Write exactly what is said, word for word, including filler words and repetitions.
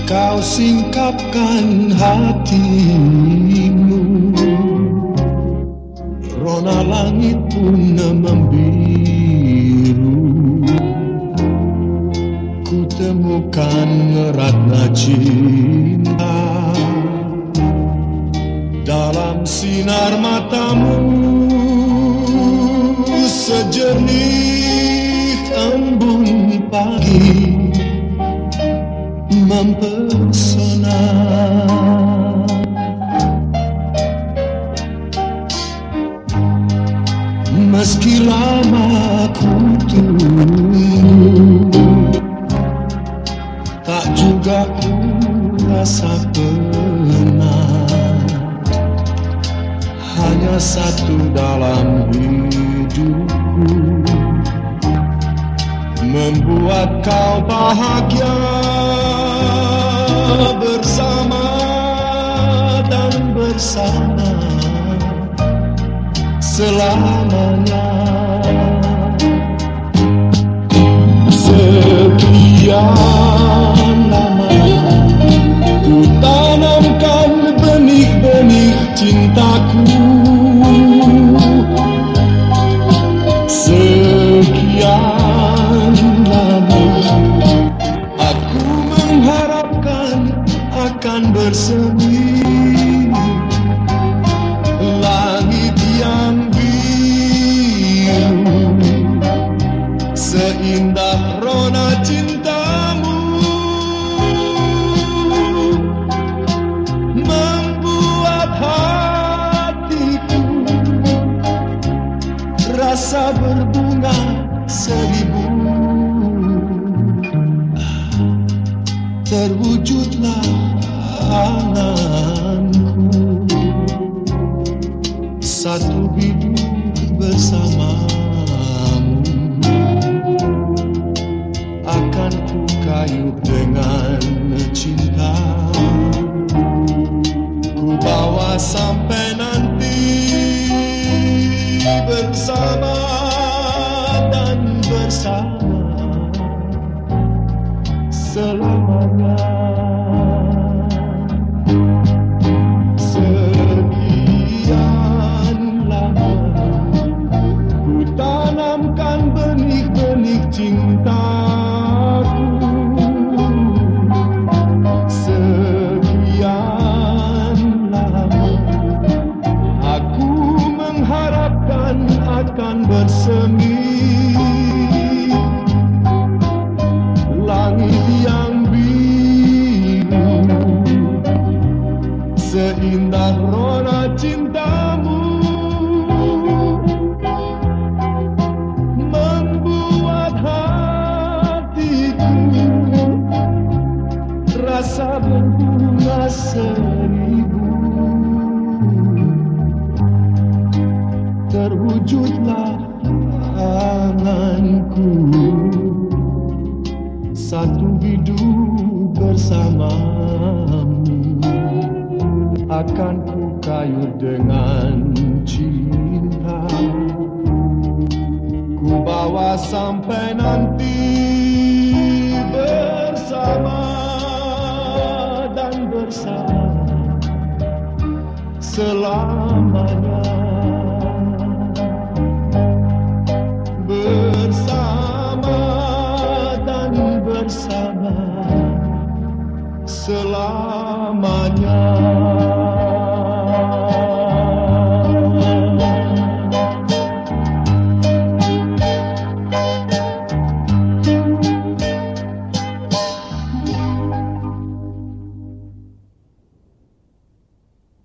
kau singkapkan hatimu, rona langit pun membiru. Ku temukan ratna cinta dalam sinar matamu, sejernih embun pagi mempesona. Meski lama ku tunggu, tak juga ku rasa penat. Hanya satu dalam hidupku, membuat kau bahagia bersama dan bersama selamanya. Sekian lama ku tanamkan benih-benih cintaku, sekian lama aku mengharapkan akan bersemi langit yang biru, seindah rona cintamu membuat hatiku rasa berbunga seribu. Terwujudlah anganku, satu hidup bersamamu. Akan ku kayuh dengan cinta, ku bawa sampai nanti bersama dan bersama selamanya. Sekian lama ku tanamkan benih-benih cintaku, sekian lama aku mengharapkan akan bersemi langit yang biru, seindah rona cintamu membuat hatiku rasa berbunga seribu. Terwujudlah anganku, satu hidup bersamamu. Akan ku kayuh dengan cinta, ku bawa sampai nanti bersama dan bersama selamanya. Bersama dan bersama selamanya.